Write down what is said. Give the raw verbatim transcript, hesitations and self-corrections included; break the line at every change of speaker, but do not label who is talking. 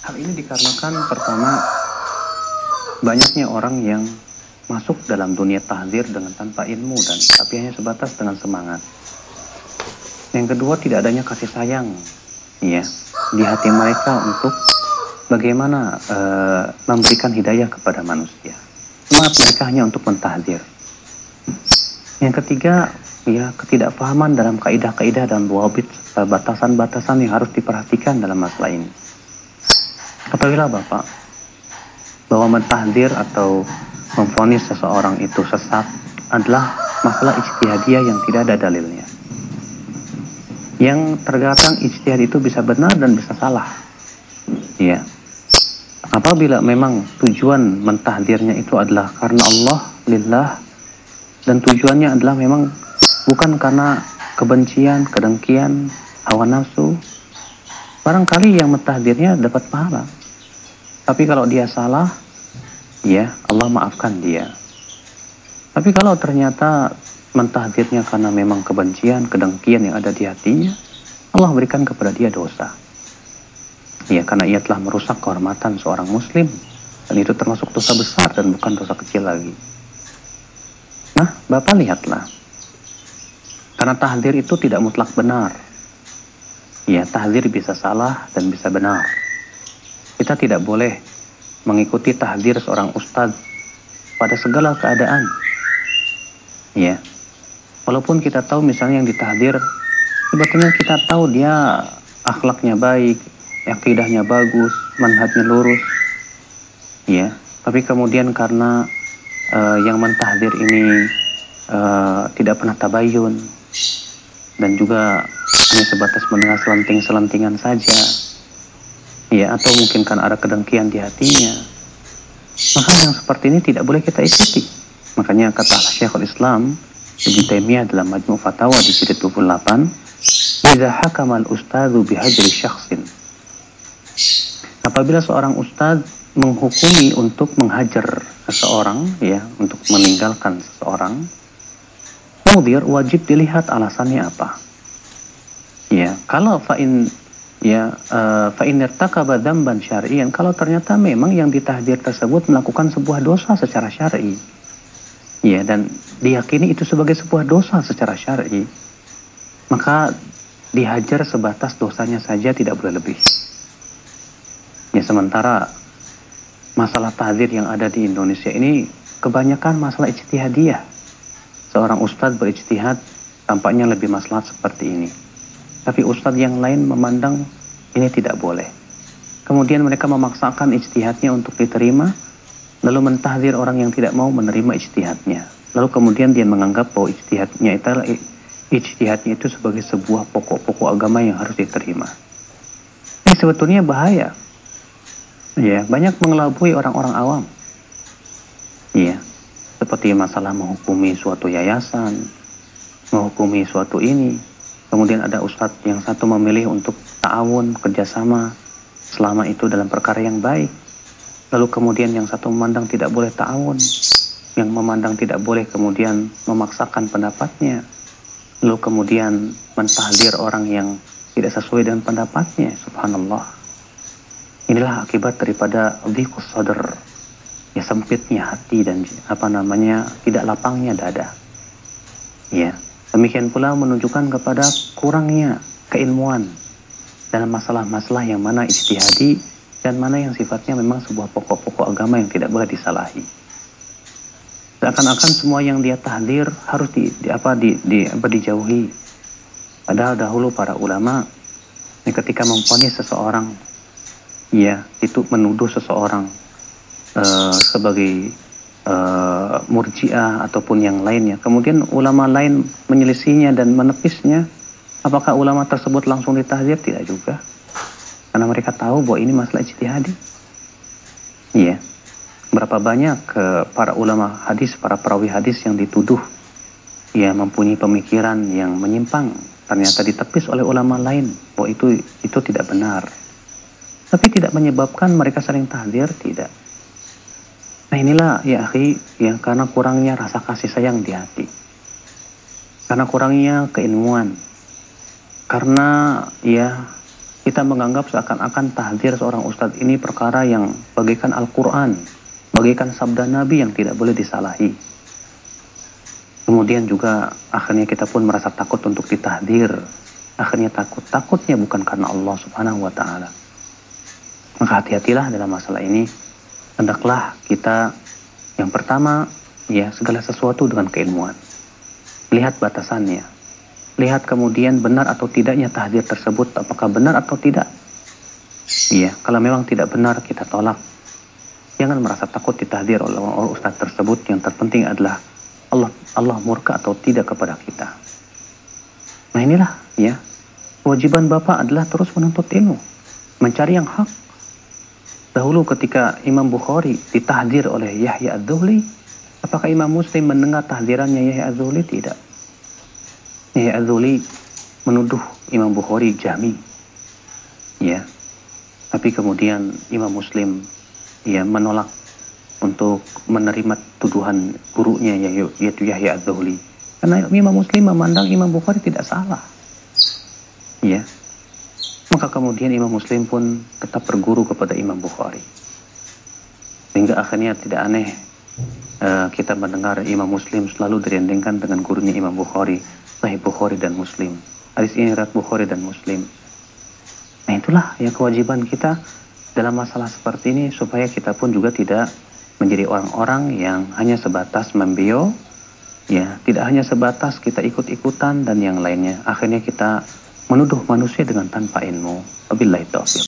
Hal ini dikarenakan pertama, banyaknya orang yang masuk dalam dunia tahdzir dengan tanpa ilmu dan tapi hanya sebatas dengan semangat. Yang kedua, tidak adanya kasih sayang ya di hati mereka untuk bagaimana e, memberikan hidayah kepada manusia. Semangat mereka hanya untuk mentahdzir. Yang ketiga, ya ketidakpahaman dalam kaidah-kaidah dan dhawabit, batasan-batasan yang harus diperhatikan dalam masalah ini. Apabila Bapak bahwa mentahdzir atau memvonis seseorang itu sesat adalah masalah ijtihadiyah yang tidak ada dalilnya. Yang terkadang ijtihad itu bisa benar dan bisa salah. Ya. Apabila memang tujuan mentahdzirnya itu adalah karena Allah, lillah, dan tujuannya adalah memang bukan karena kebencian, kedengkian, hawa nafsu, barangkali yang mentahdzirnya dapat pahala. Tapi kalau dia salah, ya Allah maafkan dia. Tapi kalau ternyata mentahdzirnya karena memang kebencian, kedengkian yang ada di hatinya, Allah berikan kepada dia dosa. Ya, karena ia telah merusak kehormatan seorang muslim, dan itu termasuk dosa besar dan bukan dosa kecil lagi. Nah, Bapak lihatlah, karena tahdzir itu tidak mutlak benar. Ya, tahdzir bisa salah dan bisa benar. Kita tidak boleh mengikuti tahdzir seorang ustadz pada segala keadaan. Ya, walaupun kita tahu misalnya yang ditahdzir, sebetulnya kita tahu dia akhlaknya baik, akidahnya bagus, manhajnya lurus, ya. Tapi kemudian karena uh, yang mentahdzir ini uh, tidak pernah tabayun dan juga hanya sebatas mendengar selenting-selentingan saja, ya, atau mungkin karena ada kedengkian di hatinya, maka yang seperti ini tidak boleh kita ikuti. Makanya kata Syekhul Islam Ibnu Taimiyah dalam Majmu' Fatawa di jilid dua puluh delapan, "Idza hakama al-ustadzu bihajri syakhsin." Apabila seorang ustadz menghukumi untuk menghajar seseorang, ya, untuk meninggalkan seseorang, mudhir wajib dilihat alasannya apa. Ya, kalau fa'in ya uh, fa'in irtakaba dzamban syar'iyyan, kalau ternyata memang yang ditahdzir tersebut melakukan sebuah dosa secara syar'i, ya, dan diyakini itu sebagai sebuah dosa secara syar'i, maka dihajar sebatas dosanya saja, tidak boleh lebih. Ya, sementara masalah tahdzir yang ada di Indonesia ini kebanyakan masalah ijtihadiyah. Seorang ustadz berijtihad tampaknya lebih maslahat seperti ini, tapi ustadz yang lain memandang ini tidak boleh. Kemudian mereka memaksakan ijtihadnya untuk diterima, lalu mentahdzir orang yang tidak mau menerima ijtihadnya. Lalu kemudian dia menganggap bahwa ijtihadnya itu ijtihadnya itu sebagai sebuah pokok-pokok agama yang harus diterima. Ini sebetulnya bahaya. Ya, banyak mengelabui orang-orang awam. Ya, seperti masalah menghukumi suatu yayasan, menghukumi suatu ini. Kemudian ada ustadz yang satu memilih untuk ta'awun, kerjasama, selama itu dalam perkara yang baik. Lalu kemudian yang satu memandang tidak boleh ta'awun, yang memandang tidak boleh kemudian memaksakan pendapatnya. Lalu kemudian mentahdzir orang yang tidak sesuai dengan pendapatnya. Subhanallah. Inilah akibat daripada dhiqus sadr, ya, sempitnya hati dan apa namanya tidak lapangnya dada. Ya, demikian pula menunjukkan kepada kurangnya keilmuan dalam masalah-masalah yang mana ijtihadi dan mana yang sifatnya memang sebuah pokok-pokok agama yang tidak boleh disalahi. Seakan-akan semua yang dia tahdzir harus di, di apa di, di apa dijauhi. Padahal dahulu para ulama ketika memvonis seseorang, ya, itu menuduh seseorang uh, sebagai uh, murji'ah ataupun yang lainnya, kemudian ulama lain menyelisihinya dan menepisnya, apakah ulama tersebut langsung ditahdzir? Tidak juga, karena mereka tahu bahwa ini masalah ijtihadi. Iya, berapa banyak uh, para ulama hadis, para perawi hadis yang dituduh, ya, mempunyai pemikiran yang menyimpang, ternyata ditepis oleh ulama lain bahwa itu itu tidak benar. Tapi tidak menyebabkan mereka saling tahdzir, tidak. Nah inilah ya akhi, ya, karena kurangnya rasa kasih sayang di hati, karena kurangnya keilmuan, karena ya Kita menganggap seakan-akan tahdzir seorang ustadz ini perkara yang bagaikan Al-Quran, bagaikan sabda Nabi yang tidak boleh disalahi. Kemudian juga akhirnya kita pun merasa takut untuk ditahdzir. Akhirnya takut. Takutnya bukan karena Allah subhanahu wa ta'ala. Maka hati-hatilah dalam masalah ini. Hendaklah kita yang pertama, ya, segala sesuatu dengan keilmuan. Lihat batasannya. Lihat kemudian benar atau tidaknya tahdzir tersebut, apakah benar atau tidak. Iya, kalau memang tidak benar kita tolak. Jangan merasa takut ditahdzir oleh ustaz tersebut. Yang terpenting adalah Allah Allah murka atau tidak kepada kita. Nah inilah ya, kewajiban Bapak adalah terus menuntut ilmu, mencari yang hak. Dahulu ketika Imam Bukhari ditahdzir oleh Yahya Az-Zuhli, apakah Imam Muslim mendengar tahdzirannya Yahya Az-Zuhli? Tidak. Yahya Az-Zuhli menuduh Imam Bukhari jahmi, ya. Tapi kemudian Imam Muslim, ya, menolak untuk menerima tuduhan gurunya yaitu Yahya Az-Zuhli. Karena Imam Muslim memandang Imam Bukhari tidak salah, ya. Maka kemudian Imam Muslim pun tetap berguru kepada Imam Bukhari. Sehingga akhirnya tidak aneh uh, kita mendengar Imam Muslim selalu direndengkan dengan gurunya Imam Bukhari, Sahih Bukhari dan Muslim. Hadis ini riwayat Bukhari dan Muslim. Nah itulah ya kewajiban kita dalam masalah seperti ini, supaya kita pun juga tidak menjadi orang-orang yang hanya sebatas membio, ya, tidak hanya sebatas kita ikut-ikutan dan yang lainnya. Akhirnya kita menuduh manusia dengan tanpa ilmu. Wabillahi taufiq.